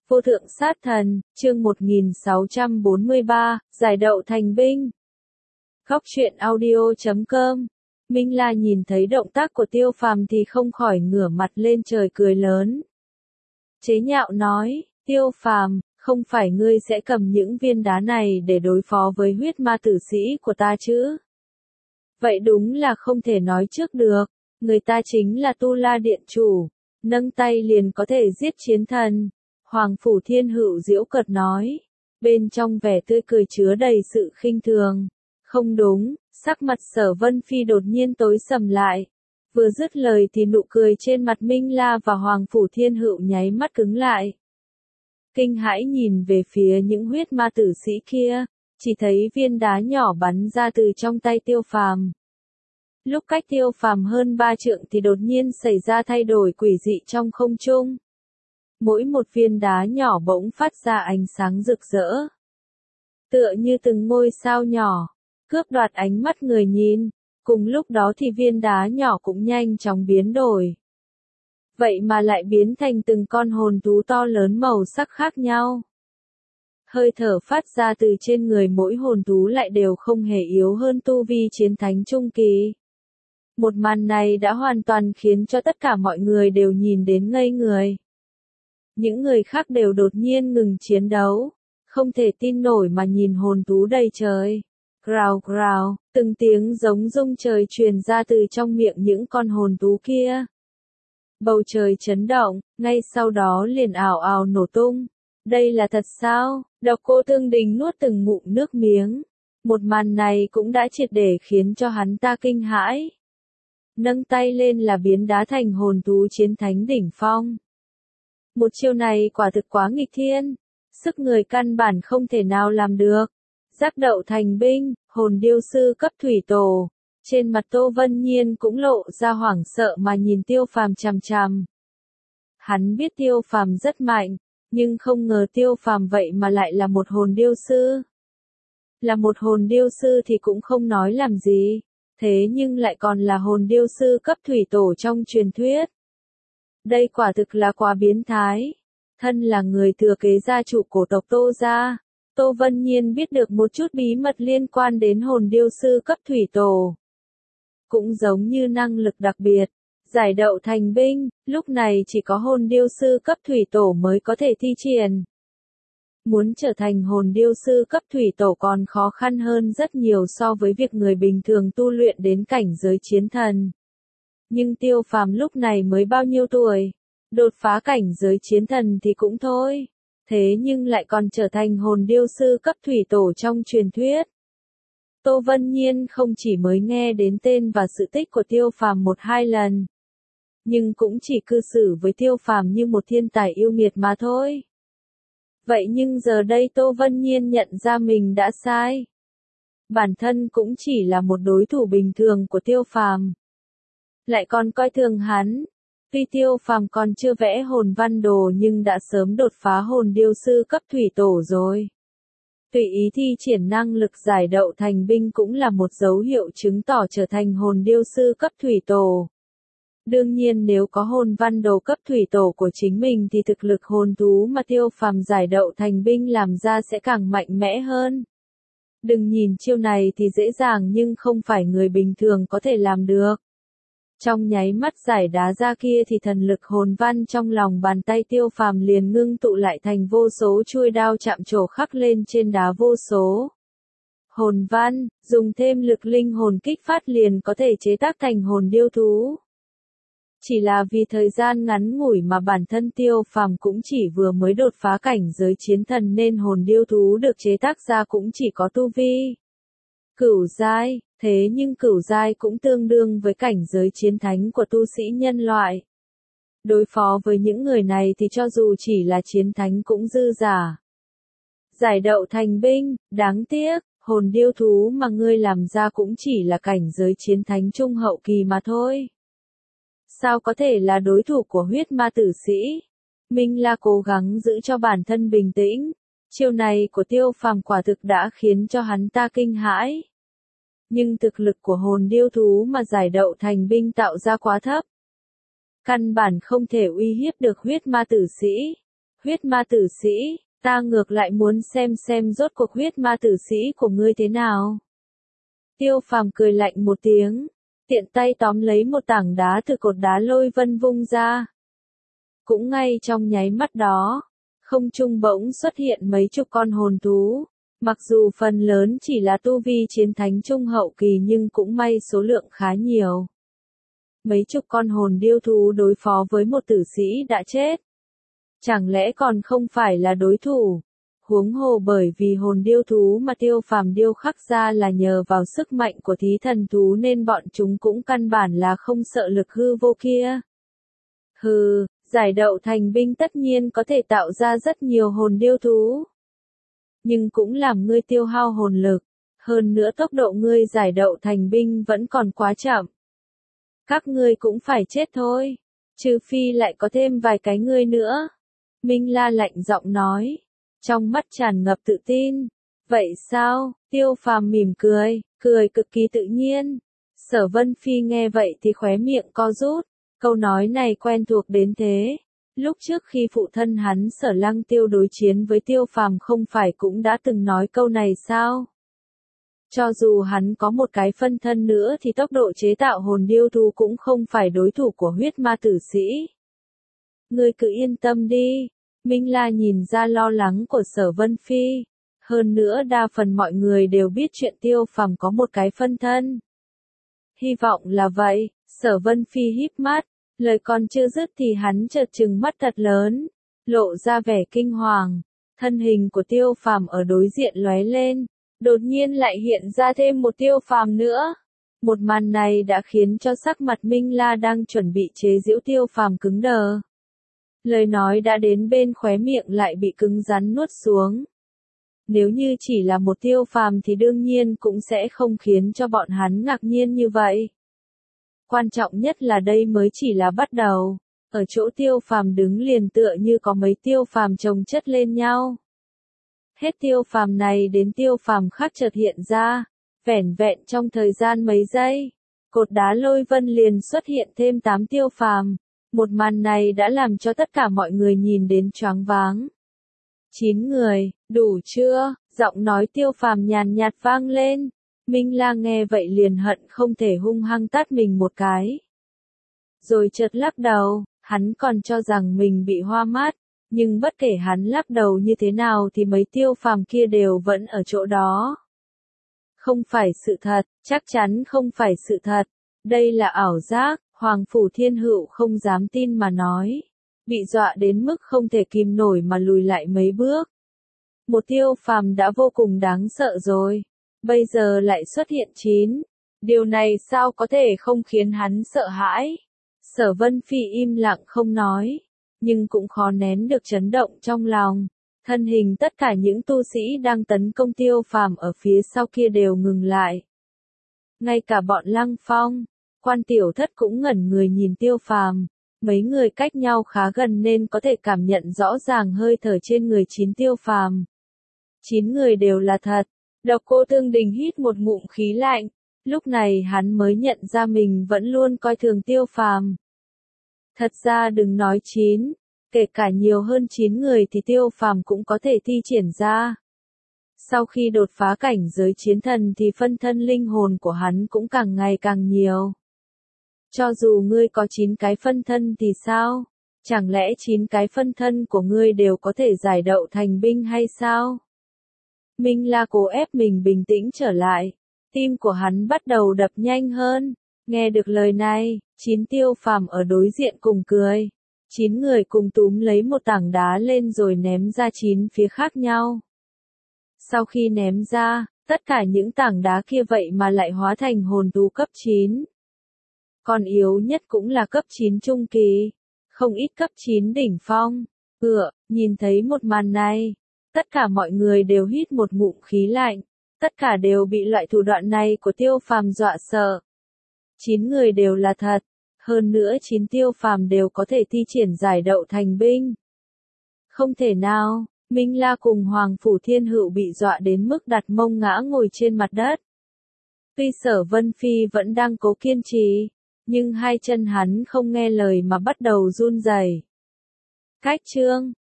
Vô thượng sát thần, chương 1643, giải đậu thành binh. Góc truyện audio.com. Minh La nhìn thấy động tác của Tiêu Phàm thì không khỏi ngửa mặt lên trời cười lớn. Chế nhạo nói, Tiêu Phàm, không phải ngươi sẽ cầm những viên đá này để đối phó với huyết ma tử sĩ của ta chứ? Vậy đúng là không thể nói trước được, người ta chính là Tu La Điện chủ, nâng tay liền có thể giết chiến thần. Hoàng Phủ Thiên Hựu giễu cợt nói, bên trong vẻ tươi cười chứa đầy sự khinh thường. Không đúng, sắc mặt Sở Vân Phi đột nhiên tối sầm lại. Vừa dứt lời thì nụ cười trên mặt Minh La và Hoàng Phủ Thiên Hựu nháy mắt cứng lại. Kinh hãi nhìn về phía những huyết ma tử sĩ kia, chỉ thấy viên đá nhỏ bắn ra từ trong tay Tiêu Phàm. Lúc cách Tiêu Phàm hơn 3 trượng thì đột nhiên xảy ra thay đổi quỷ dị trong không trung. Mỗi một viên đá nhỏ bỗng phát ra ánh sáng rực rỡ, tựa như từng ngôi sao nhỏ, cướp đoạt ánh mắt người nhìn. Cùng lúc đó thì viên đá nhỏ cũng nhanh chóng biến đổi. Vậy mà lại biến thành từng con hồn thú to lớn màu sắc khác nhau. Hơi thở phát ra từ trên người mỗi hồn thú lại đều không hề yếu hơn tu vi chiến thánh trung kỳ. Một màn này đã hoàn toàn khiến cho tất cả mọi người đều nhìn đến ngây người. Những người khác đều đột nhiên ngừng chiến đấu, không thể tin nổi mà nhìn hồn thú đầy trời. Grào grào, từng tiếng giống rung trời truyền ra từ trong miệng những con hồn thú kia. Bầu trời chấn động, ngay sau đó liền ào ào nổ tung. Đây là thật sao? Độc Cô Thương Đình nuốt từng ngụm nước miếng. Một màn này cũng đã triệt để khiến cho hắn ta kinh hãi. Nâng tay lên là biến đá thành hồn thú chiến thánh đỉnh phong. Một chiêu này quả thực quá nghịch thiên, sức người căn bản không thể nào làm được. Giác đậu thành binh, hồn điêu sư cấp thủy tổ. Trên mặt Tô Vân Nhiên cũng lộ ra hoảng sợ mà nhìn Tiêu Phàm chằm chằm. Hắn biết Tiêu Phàm rất mạnh, nhưng không ngờ Tiêu Phàm vậy mà lại là một hồn điêu sư. Là một hồn điêu sư thì cũng không nói làm gì, thế nhưng lại còn là hồn điêu sư cấp thủy tổ trong truyền thuyết. Đây quả thực là quá biến thái. Thân là người thừa kế gia chủ cổ tộc Tô gia, Tô Vân Nhiên biết được một chút bí mật liên quan đến hồn điêu sư cấp thủy tổ. Cũng giống như năng lực đặc biệt, giải đậu thành binh, lúc này chỉ có hồn điêu sư cấp thủy tổ mới có thể thi triển. Muốn trở thành hồn điêu sư cấp thủy tổ còn khó khăn hơn rất nhiều so với việc người bình thường tu luyện đến cảnh giới chiến thần. Nhưng Tiêu Phàm lúc này mới bao nhiêu tuổi, đột phá cảnh giới chiến thần thì cũng thôi, thế nhưng lại còn trở thành hồn điêu sư cấp thủy tổ trong truyền thuyết. Tô Vân Nhiên không chỉ mới nghe đến tên và sự tích của Tiêu Phàm 1-2 lần, nhưng cũng chỉ cư xử với Tiêu Phàm như một thiên tài yêu nghiệt mà thôi. Vậy nhưng giờ đây Tô Vân Nhiên nhận ra mình đã sai. Bản thân cũng chỉ là một đối thủ bình thường của Tiêu Phàm, lại còn coi thường hắn. Tuy Tiêu Phàm còn chưa vẽ hồn văn đồ nhưng đã sớm đột phá hồn điêu sư cấp thủy tổ rồi. Tùy ý thi triển năng lực giải đậu thành binh cũng là một dấu hiệu chứng tỏ trở thành hồn điêu sư cấp thủy tổ. Đương nhiên nếu có hồn văn đồ cấp thủy tổ của chính mình thì thực lực hồn thú mà Tiêu Phàm giải đậu thành binh làm ra sẽ càng mạnh mẽ hơn. Đừng nhìn chiêu này thì dễ dàng nhưng không phải người bình thường có thể làm được. Trong nháy mắt giải đá ra kia thì thần lực hồn văn trong lòng bàn tay Tiêu Phàm liền ngưng tụ lại thành vô số chuôi đao chạm trổ khắc lên trên đá vô số. Hồn văn, dùng thêm lực linh hồn kích phát liền có thể chế tác thành hồn điêu thú. Chỉ là vì thời gian ngắn ngủi mà bản thân Tiêu Phàm cũng chỉ vừa mới đột phá cảnh giới chiến thần nên hồn điêu thú được chế tác ra cũng chỉ có tu vi cửu giai, thế nhưng cửu giai cũng tương đương với cảnh giới chiến thánh của tu sĩ nhân loại. Đối phó với những người này thì cho dù chỉ là chiến thánh cũng dư giả. Giải đậu thành binh, đáng tiếc, hồn điêu thú mà ngươi làm ra cũng chỉ là cảnh giới chiến thánh trung hậu kỳ mà thôi. Sao có thể là đối thủ của huyết ma tử sĩ? Minh La cố gắng giữ cho bản thân bình tĩnh. Chiêu này của Tiêu Phàm quả thực đã khiến cho hắn ta kinh hãi. Nhưng thực lực của hồn điêu thú mà giải đậu thành binh tạo ra quá thấp. Căn bản không thể uy hiếp được huyết ma tử sĩ. Huyết ma tử sĩ, ta ngược lại muốn xem rốt cuộc huyết ma tử sĩ của ngươi thế nào. Tiêu Phàm cười lạnh một tiếng, tiện tay tóm lấy một tảng đá từ cột đá lôi vân vung ra. Cũng ngay trong nháy mắt đó, không trung bỗng xuất hiện mấy chục con hồn thú, mặc dù phần lớn chỉ là tu vi chiến thánh trung hậu kỳ nhưng cũng may số lượng khá nhiều. Mấy chục con hồn điêu thú đối phó với một tử sĩ đã chết. Chẳng lẽ còn không phải là đối thủ? Huống hồ bởi vì hồn điêu thú mà Tiêu Phàm điêu khắc ra là nhờ vào sức mạnh của thí thần thú nên bọn chúng cũng căn bản là không sợ lực hư vô kia. Hừ, giải đậu thành binh tất nhiên có thể tạo ra rất nhiều hồn điêu thú. Nhưng cũng làm ngươi tiêu hao hồn lực, hơn nữa tốc độ ngươi giải đậu thành binh vẫn còn quá chậm. Các ngươi cũng phải chết thôi, trừ phi lại có thêm vài cái ngươi nữa. Minh La lạnh giọng nói, trong mắt tràn ngập tự tin. Vậy sao? Tiêu Phàm mỉm cười, cười cực kỳ tự nhiên. Sở Vân Phi nghe vậy thì khóe miệng co rút, câu nói này quen thuộc đến thế. Lúc trước khi phụ thân hắn Sở Lăng Tiêu đối chiến với Tiêu Phàm không phải cũng đã từng nói câu này sao? Cho dù hắn có một cái phân thân nữa thì tốc độ chế tạo hồn điêu thú cũng không phải đối thủ của huyết ma tử sĩ. Ngươi cứ yên tâm đi. Minh La nhìn ra lo lắng của Sở Vân Phi. Hơn nữa đa phần mọi người đều biết chuyện Tiêu Phàm có một cái phân thân. Hy vọng là vậy. Sở Vân Phi híp mắt. Lời còn chưa dứt thì hắn chợt trừng mắt thật lớn, lộ ra vẻ kinh hoàng. Thân hình của Tiêu Phàm ở đối diện lóe lên, đột nhiên lại hiện ra thêm một Tiêu Phàm nữa. Một màn này đã khiến cho sắc mặt Minh La đang chuẩn bị chế giễu Tiêu Phàm cứng đờ. Lời nói đã đến bên khóe miệng lại bị cứng rắn nuốt xuống. Nếu như chỉ là một Tiêu Phàm thì đương nhiên cũng sẽ không khiến cho bọn hắn ngạc nhiên như vậy. Quan trọng nhất là đây mới chỉ là bắt đầu. Ở chỗ Tiêu Phàm đứng liền tựa như có mấy Tiêu Phàm chồng chất lên nhau. Hết Tiêu Phàm này đến Tiêu Phàm khác chợt hiện ra, vẻn vẹn trong thời gian mấy giây, cột đá lôi vân liền xuất hiện thêm 8 Tiêu Phàm. Một màn này đã làm cho tất cả mọi người nhìn đến choáng váng. 9 người, đủ chưa? Giọng nói Tiêu Phàm nhàn nhạt vang lên. Minh La nghe vậy liền hận không thể hung hăng tát mình một cái. Rồi chợt lắc đầu, hắn còn cho rằng mình bị hoa mắt, nhưng bất kể hắn lắc đầu như thế nào thì mấy Tiêu Phàm kia đều vẫn ở chỗ đó. Không phải sự thật, chắc chắn không phải sự thật. Đây là ảo giác, Hoàng Phủ Thiên Hựu không dám tin mà nói. Bị dọa đến mức không thể kìm nổi mà lùi lại mấy bước. Một Tiêu Phàm đã vô cùng đáng sợ rồi. Bây giờ lại xuất hiện 9. Điều này sao có thể không khiến hắn sợ hãi? Sở Vân Phi im lặng không nói, nhưng cũng khó nén được chấn động trong lòng. Thân hình tất cả những tu sĩ đang tấn công Tiêu Phàm ở phía sau kia đều ngừng lại. Ngay cả bọn Lăng Phong, Quan Tiểu Thất cũng ngẩn người nhìn Tiêu Phàm. Mấy người cách nhau khá gần nên có thể cảm nhận rõ ràng hơi thở trên người 9 Tiêu Phàm. 9 người đều là thật. Độc Cô Thương Đình hít một ngụm khí lạnh, lúc này hắn mới nhận ra mình vẫn luôn coi thường Tiêu Phàm. Thật ra đừng nói 9, kể cả nhiều hơn 9 người thì Tiêu Phàm cũng có thể thi triển ra. Sau khi đột phá cảnh giới chiến thần thì phân thân linh hồn của hắn cũng càng ngày càng nhiều. Cho dù ngươi có 9 cái phân thân thì sao? Chẳng lẽ 9 cái phân thân của ngươi đều có thể giải đậu thành binh hay sao? Minh La cố ép mình bình tĩnh trở lại. Tim của hắn bắt đầu đập nhanh hơn. Nghe được lời này, 9 Tiêu Phàm ở đối diện cùng cười. 9 người cùng túm lấy một tảng đá lên rồi ném ra 9 phía khác nhau. Sau khi ném ra, tất cả những tảng đá kia vậy mà lại hóa thành hồn thú cấp 9. Còn yếu nhất cũng là cấp 9 trung kỳ. Không ít cấp 9 đỉnh phong. Nhìn thấy một màn này. Tất cả mọi người đều hít một ngụm khí lạnh, tất cả đều bị loại thủ đoạn này của Tiêu Phàm dọa sợ. 9 người đều là thật, hơn nữa 9 Tiêu Phàm đều có thể thi triển giải đậu thành binh. Không thể nào, Minh La cùng Hoàng Phủ Thiên Hựu bị dọa đến mức đặt mông ngã ngồi trên mặt đất. Tuy Sở Vân Phi vẫn đang cố kiên trì, nhưng hai chân hắn không nghe lời mà bắt đầu run rẩy. Cách chương